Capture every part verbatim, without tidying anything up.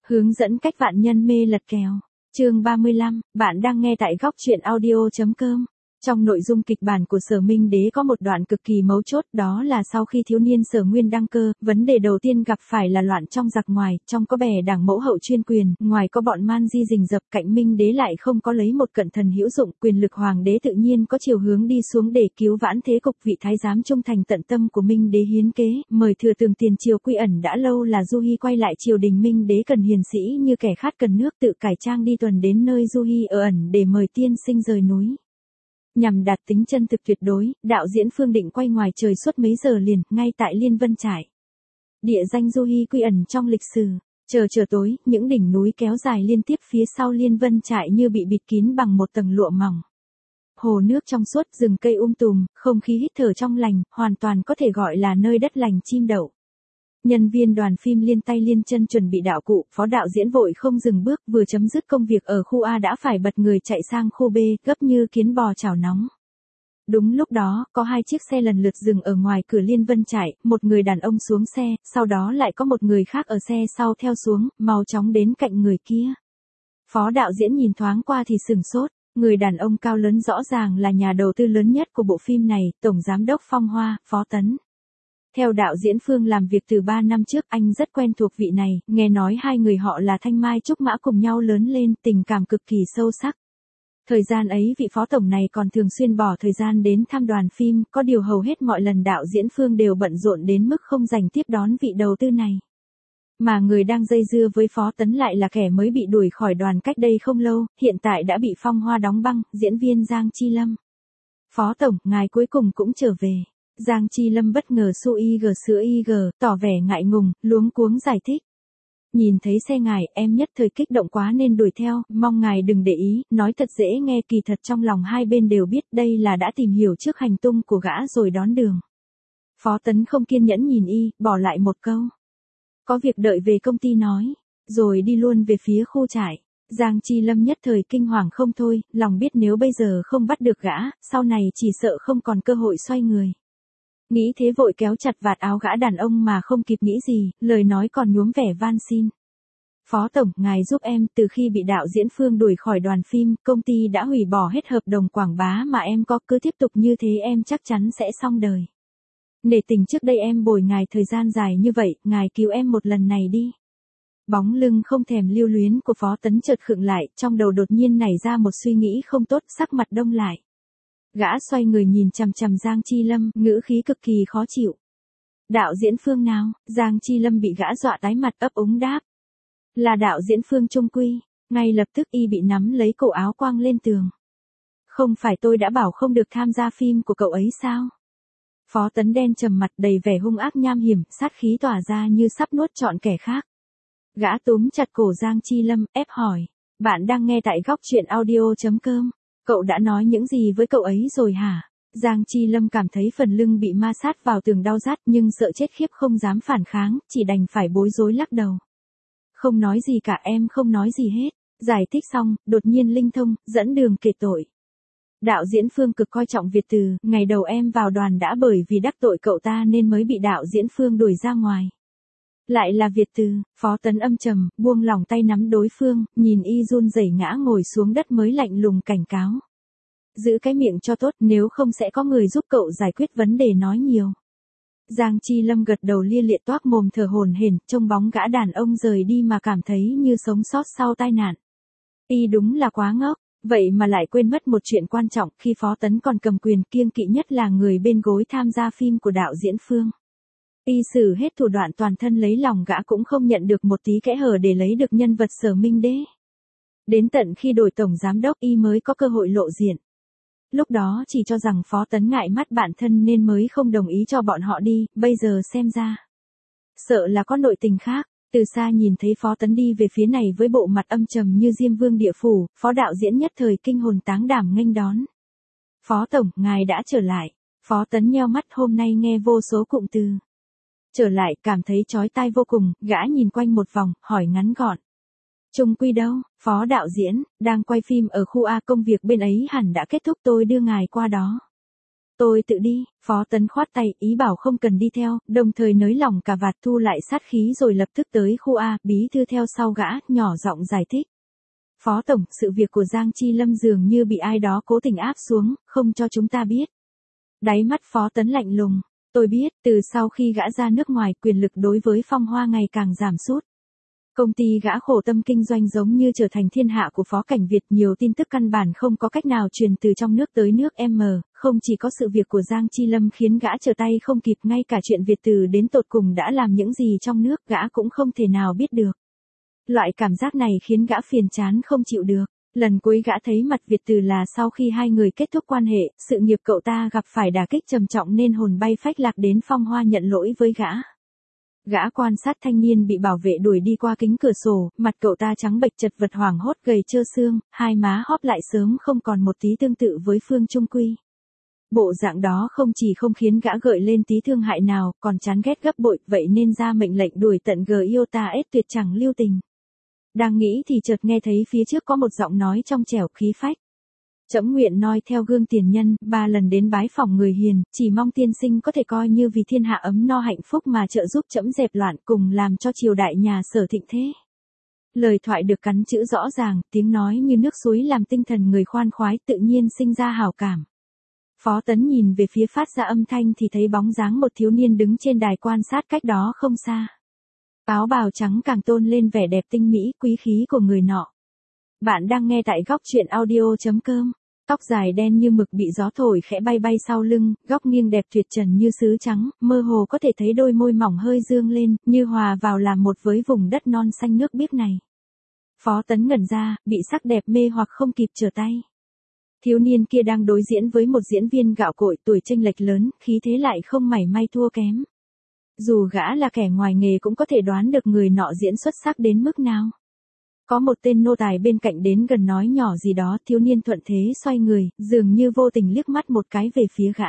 Hướng dẫn cách vạn nhân mê lật kèo. Chương ba mươi lăm, bạn đang nghe tại góc truyện audio.com. Trong nội dung kịch bản của Sở Minh Đế có một đoạn cực kỳ mấu chốt, đó là sau khi thiếu niên Sở Nguyên đăng cơ, vấn đề đầu tiên gặp phải là loạn trong giặc ngoài, trong có bè đảng mẫu hậu chuyên quyền, ngoài có bọn man di rình rập, cạnh Minh Đế lại không có lấy một cận thần hữu dụng, quyền lực hoàng đế tự nhiên có chiều hướng đi xuống để cứu vãn thế cục. Vị thái giám trung thành tận tâm của Minh Đế hiến kế, mời thừa tường tiền triều quy ẩn đã lâu là Du Hi quay lại triều đình. Minh Đế cần hiền sĩ như kẻ khát cần nước, tự cải trang đi tuần đến nơi Du Hi ở ẩn để mời tiên sinh rời núi. Nhằm đạt tính chân thực tuyệt đối, đạo diễn Phương định quay ngoài trời suốt mấy giờ liền, ngay tại Liên Vân Trải. Địa danh Du Hi quy ẩn trong lịch sử. Chờ chờ tối, những đỉnh núi kéo dài liên tiếp phía sau Liên Vân Trải như bị bịt kín bằng một tầng lụa mỏng. Hồ nước trong suốt, rừng cây um tùm, không khí hít thở trong lành, hoàn toàn có thể gọi là nơi đất lành chim đậu. Nhân viên đoàn phim liên tay liên chân chuẩn bị đạo cụ, phó đạo diễn vội không dừng bước, vừa chấm dứt công việc ở khu A đã phải bật người chạy sang khu B, gấp như kiến bò chảo nóng. Đúng lúc đó, có hai chiếc xe lần lượt dừng ở ngoài cửa Liên Vân Trải, một người đàn ông xuống xe, sau đó lại có một người khác ở xe sau theo xuống, mau chóng đến cạnh người kia. Phó đạo diễn nhìn thoáng qua thì sửng sốt, người đàn ông cao lớn rõ ràng là nhà đầu tư lớn nhất của bộ phim này, Tổng Giám đốc Phong Hoa, Phó Tấn. Theo đạo diễn Phương làm việc từ ba năm trước, anh rất quen thuộc vị này, nghe nói hai người họ là thanh mai trúc mã cùng nhau lớn lên, tình cảm cực kỳ sâu sắc. Thời gian ấy vị phó tổng này còn thường xuyên bỏ thời gian đến thăm đoàn phim, có điều hầu hết mọi lần đạo diễn Phương đều bận rộn đến mức không dành tiếp đón vị đầu tư này. Mà người đang dây dưa với Phó Tấn lại là kẻ mới bị đuổi khỏi đoàn cách đây không lâu, hiện tại đã bị Phong Hoa đóng băng, diễn viên Giang Chi Lâm. Phó tổng, ngài cuối cùng cũng trở về. Giang Chi Lâm bất ngờ xu y gờ sữa y gờ, tỏ vẻ ngại ngùng, luống cuống giải thích. Nhìn thấy xe ngài, em nhất thời kích động quá nên đuổi theo, mong ngài đừng để ý, nói thật dễ nghe, kỳ thật trong lòng hai bên đều biết đây là đã tìm hiểu trước hành tung của gã rồi đón đường. Phó Tấn không kiên nhẫn nhìn y, bỏ lại một câu. Có việc đợi về công ty nói, rồi đi luôn về phía khu trại. Giang Chi Lâm nhất thời kinh hoàng không thôi, lòng biết nếu bây giờ không bắt được gã, sau này chỉ sợ không còn cơ hội xoay người. Nghĩ thế vội kéo chặt vạt áo gã đàn ông mà không kịp nghĩ gì, lời nói còn nhuốm vẻ van xin. Phó tổng, ngài giúp em, từ khi bị đạo diễn Phương đuổi khỏi đoàn phim, công ty đã hủy bỏ hết hợp đồng quảng bá mà em có, cứ tiếp tục như thế em chắc chắn sẽ xong đời. Nể tình trước đây em bồi ngài thời gian dài như vậy, ngài cứu em một lần này đi. Bóng lưng không thèm lưu luyến của Phó Tấn chợt khựng lại, trong đầu đột nhiên nảy ra một suy nghĩ không tốt, sắc mặt đông lại. Gã xoay người nhìn chằm chằm Giang Chi Lâm, ngữ khí cực kỳ khó chịu. Đạo diễn Phương nào? Giang Chi Lâm bị gã dọa tái mặt, ấp úng đáp. Là đạo diễn Phương trung quy. Ngay lập tức y bị nắm lấy cổ áo quăng lên tường. Không phải tôi đã bảo không được tham gia phim của cậu ấy sao? Phó Tấn đen trầm mặt đầy vẻ hung ác nham hiểm, sát khí tỏa ra như sắp nuốt trọn kẻ khác. Gã túm chặt cổ Giang Chi Lâm, ép hỏi. Bạn đang nghe tại góc truyện audio.com. Cậu đã nói những gì với cậu ấy rồi hả? Giang Chi Lâm cảm thấy phần lưng bị ma sát vào tường đau rát nhưng sợ chết khiếp không dám phản kháng, chỉ đành phải bối rối lắc đầu. Không nói gì cả, em không nói gì hết. Giải thích xong, đột nhiên linh thông, dẫn đường kể tội. Đạo diễn Phương cực coi trọng Việt Từ, ngày đầu em vào đoàn đã bởi vì đắc tội cậu ta nên mới bị đạo diễn Phương đuổi ra ngoài. Lại là Việt Từ, Phó Tấn âm trầm, buông lỏng tay nắm đối phương, nhìn y run rẩy ngã ngồi xuống đất mới lạnh lùng cảnh cáo. Giữ cái miệng cho tốt, nếu không sẽ có người giúp cậu giải quyết vấn đề nói nhiều. Giang Chi Lâm gật đầu lia lịa toác mồm thở hổn hển, trông bóng gã đàn ông rời đi mà cảm thấy như sống sót sau tai nạn. Y đúng là quá ngốc, vậy mà lại quên mất một chuyện quan trọng, khi Phó Tấn còn cầm quyền, kiêng kỵ nhất là người bên gối tham gia phim của đạo diễn Phương. Y sử hết thủ đoạn toàn thân lấy lòng gã cũng không nhận được một tí kẽ hở để lấy được nhân vật Sở Minh Đế. Đến tận khi đổi tổng giám đốc y mới có cơ hội lộ diện. Lúc đó chỉ cho rằng Phó Tấn ngại mắt bản thân nên mới không đồng ý cho bọn họ đi, bây giờ xem ra. Sợ là có nội tình khác, từ xa nhìn thấy Phó Tấn đi về phía này với bộ mặt âm trầm như Diêm Vương địa phủ, Phó đạo diễn nhất thời kinh hồn táng đảm nghênh đón. Phó tổng, ngài đã trở lại. Phó Tấn nheo mắt, hôm nay nghe vô số cụm từ. Trở lại, cảm thấy chói tai vô cùng, gã nhìn quanh một vòng, hỏi ngắn gọn. Trung quy đâu? Phó đạo diễn, đang quay phim ở khu A, công việc bên ấy hẳn đã kết thúc, tôi đưa ngài qua đó. Tôi tự đi, Phó Tấn khoát tay, ý bảo không cần đi theo, đồng thời nới lỏng cà vạt thu lại sát khí rồi lập tức tới khu A, bí thư theo sau gã, nhỏ giọng giải thích. Phó Tổng, sự việc của Giang Chi Lâm dường như bị ai đó cố tình áp xuống, không cho chúng ta biết. Đáy mắt Phó Tấn lạnh lùng, tôi biết, từ sau khi gã ra nước ngoài, quyền lực đối với Phong Hoa ngày càng giảm sút. Công ty gã khổ tâm kinh doanh giống như trở thành thiên hạ của Phó Cảnh Việt, nhiều tin tức căn bản không có cách nào truyền từ trong nước tới nước M, không chỉ có sự việc của Giang Chi Lâm khiến gã trở tay không kịp, ngay cả chuyện Việt Từ đến tột cùng đã làm những gì trong nước gã cũng không thể nào biết được. Loại cảm giác này khiến gã phiền chán không chịu được. Lần cuối gã thấy mặt Việt Từ là sau khi hai người kết thúc quan hệ, sự nghiệp cậu ta gặp phải đả kích trầm trọng nên hồn bay phách lạc đến Phong Hoa nhận lỗi với gã. Gã quan sát thanh niên bị bảo vệ đuổi đi qua kính cửa sổ, mặt cậu ta trắng bệch chật vật hoảng hốt gầy trơ xương, hai má hóp lại sớm không còn một tí tương tự với Phương Trung Quy. Bộ dạng đó không chỉ không khiến gã gợi lên tí thương hại nào, còn chán ghét gấp bội, vậy nên ra mệnh lệnh đuổi tận G yêu ta ết tuyệt chẳng lưu tình. Đang nghĩ thì chợt nghe thấy phía trước có một giọng nói trong trẻo khí phách. Trẫm nguyện noi theo gương tiền nhân, ba lần đến bái phỏng người hiền, chỉ mong tiên sinh có thể coi như vì thiên hạ ấm no hạnh phúc mà trợ giúp trẫm dẹp loạn, cùng làm cho triều đại nhà Sở thịnh thế. Lời thoại được cắn chữ rõ ràng, tiếng nói như nước suối làm tinh thần người khoan khoái, tự nhiên sinh ra hảo cảm. Phó Tấn nhìn về phía phát ra âm thanh thì thấy bóng dáng một thiếu niên đứng trên đài quan sát cách đó không xa. Áo bào trắng càng tôn lên vẻ đẹp tinh mỹ, quý khí của người nọ. Bạn đang nghe tại góc truyện audio chấm com. Tóc dài đen như mực bị gió thổi khẽ bay bay sau lưng, góc nghiêng đẹp tuyệt trần như sứ trắng, mơ hồ có thể thấy đôi môi mỏng hơi dương lên, như hòa vào làm một với vùng đất non xanh nước biếc này. Phó Tấn ngẩn ra, bị sắc đẹp mê hoặc không kịp trở tay. Thiếu niên kia đang đối diễn với một diễn viên gạo cội, tuổi chênh lệch lớn, khí thế lại không mảy may thua kém. Dù gã là kẻ ngoài nghề cũng có thể đoán được người nọ diễn xuất sắc đến mức nào. Có một tên nô tài bên cạnh đến gần nói nhỏ gì đó, thiếu niên thuận thế xoay người, dường như vô tình liếc mắt một cái về phía gã.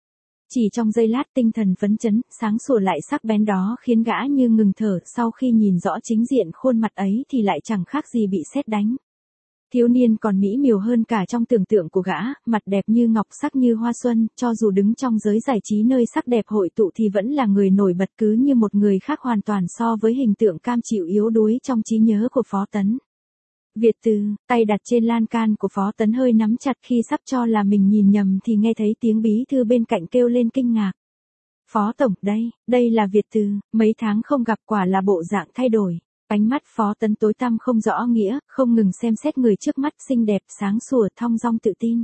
Chỉ trong giây lát tinh thần phấn chấn, sáng sủa lại sắc bén đó khiến gã như ngừng thở, sau khi nhìn rõ chính diện khuôn mặt ấy thì lại chẳng khác gì bị sét đánh. Thiếu niên còn mỹ miều hơn cả trong tưởng tượng của gã, mặt đẹp như ngọc, sắc như hoa xuân, cho dù đứng trong giới giải trí nơi sắc đẹp hội tụ thì vẫn là người nổi bật, cứ như một người khác hoàn toàn so với hình tượng cam chịu yếu đuối trong trí nhớ của Phó Tấn. Việt Từ, tay đặt trên lan can của Phó Tấn hơi nắm chặt, khi sắp cho là mình nhìn nhầm thì nghe thấy tiếng bí thư bên cạnh kêu lên kinh ngạc. Phó Tổng, đây, đây là Việt Từ, mấy tháng không gặp quả là bộ dạng thay đổi. Ánh mắt Phó Tấn tối tăm không rõ nghĩa, không ngừng xem xét người trước mắt, xinh đẹp, sáng sủa, thong dong tự tin.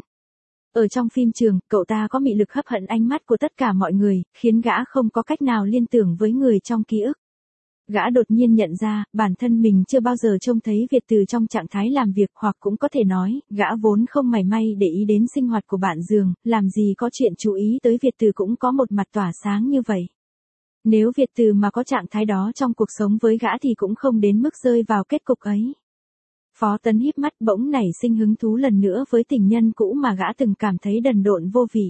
Ở trong phim trường, cậu ta có mị lực hấp dẫn ánh mắt của tất cả mọi người, khiến gã không có cách nào liên tưởng với người trong ký ức. Gã đột nhiên nhận ra, bản thân mình chưa bao giờ trông thấy Việt Từ trong trạng thái làm việc, hoặc cũng có thể nói, gã vốn không mảy may để ý đến sinh hoạt của bạn giường, làm gì có chuyện chú ý tới Việt Từ cũng có một mặt tỏa sáng như vậy. Nếu Việt Từ mà có trạng thái đó trong cuộc sống với gã thì cũng không đến mức rơi vào kết cục ấy. Phó Tấn híp mắt bỗng nảy sinh hứng thú lần nữa với tình nhân cũ mà gã từng cảm thấy đần độn vô vị.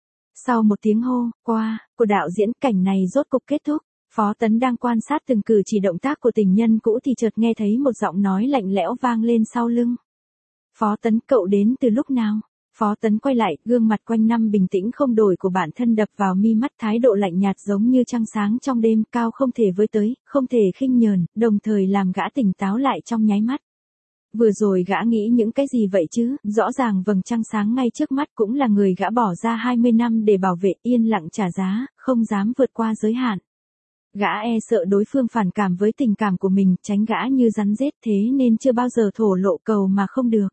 Sau một tiếng hô, qua, của đạo diễn, cảnh này rốt cục kết thúc. Phó Tấn đang quan sát từng cử chỉ động tác của tình nhân cũ thì chợt nghe thấy một giọng nói lạnh lẽo vang lên sau lưng. Phó Tấn, cậu đến từ lúc nào? Phó Tấn quay lại, gương mặt quanh năm bình tĩnh không đổi của bản thân đập vào mi mắt, thái độ lạnh nhạt giống như trăng sáng trong đêm, cao không thể với tới, không thể khinh nhờn, đồng thời làm gã tỉnh táo lại trong nháy mắt. Vừa rồi gã nghĩ những cái gì vậy chứ, rõ ràng vầng trăng sáng ngay trước mắt cũng là người gã bỏ ra hai mươi năm để bảo vệ, yên lặng trả giá, không dám vượt qua giới hạn. Gã e sợ đối phương phản cảm với tình cảm của mình, tránh gã như rắn rết, thế nên chưa bao giờ thổ lộ cầu mà không được.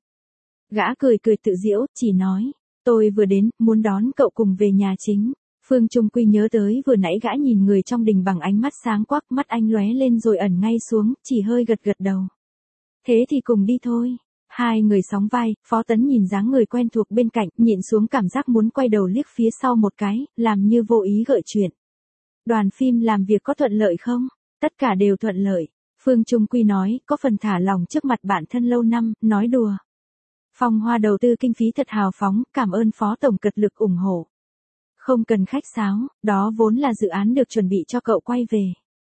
Gã cười cười tự giễu, chỉ nói, tôi vừa đến, muốn đón cậu cùng về nhà chính. Phương Trung Quy nhớ tới vừa nãy gã nhìn người trong đình bằng ánh mắt sáng quắc, mắt anh lóe lên rồi ẩn ngay xuống, chỉ hơi gật gật đầu. Thế thì cùng đi thôi. Hai người sóng vai, Phó Tấn nhìn dáng người quen thuộc bên cạnh, nhịn xuống cảm giác muốn quay đầu liếc phía sau một cái, làm như vô ý gợi chuyện. Đoàn phim làm việc có thuận lợi không? Tất cả đều thuận lợi. Phương Trung Quy nói, có phần thả lòng trước mặt bản thân lâu năm, nói đùa. Phong Hoa đầu tư kinh phí thật hào phóng, cảm ơn Phó Tổng cật lực ủng hộ. Không cần khách sáo, đó vốn là dự án được chuẩn bị cho cậu quay về.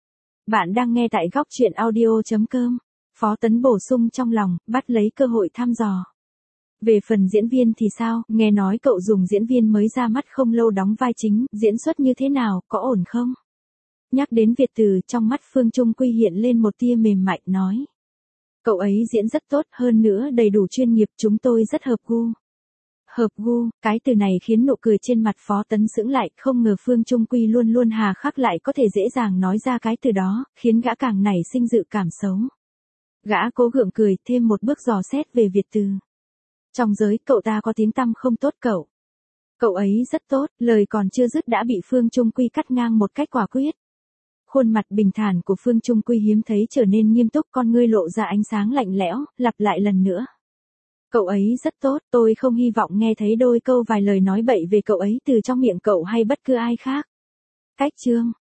Bạn đang nghe tại góc truyện audio chấm com. Phó Tấn bổ sung trong lòng, bắt lấy cơ hội thăm dò. Về phần diễn viên thì sao, nghe nói cậu dùng diễn viên mới ra mắt không lâu đóng vai chính, diễn xuất như thế nào, có ổn không? Nhắc đến Việt Từ, trong mắt Phương Trung Quy hiện lên một tia mềm mại, nói. Cậu ấy diễn rất tốt, hơn nữa đầy đủ chuyên nghiệp, chúng tôi rất hợp gu. Hợp gu, cái từ này khiến nụ cười trên mặt Phó Tấn sững lại, không ngờ Phương Trung Quy luôn luôn hà khắc lại có thể dễ dàng nói ra cái từ đó, khiến gã càng nảy sinh dự cảm xấu. Gã cố gượng cười, thêm một bước dò xét về Việt Từ. Trong giới, cậu ta có tiếng tăm không tốt cậu. Cậu ấy rất tốt, lời còn chưa dứt đã bị Phương Trung Quy cắt ngang một cách quả quyết. Khuôn mặt bình thản của Phương Trung Quy hiếm thấy trở nên nghiêm túc, con ngươi lộ ra ánh sáng lạnh lẽo, lặp lại lần nữa. Cậu ấy rất tốt, tôi không hy vọng nghe thấy đôi câu vài lời nói bậy về cậu ấy từ trong miệng cậu hay bất cứ ai khác. Cách chương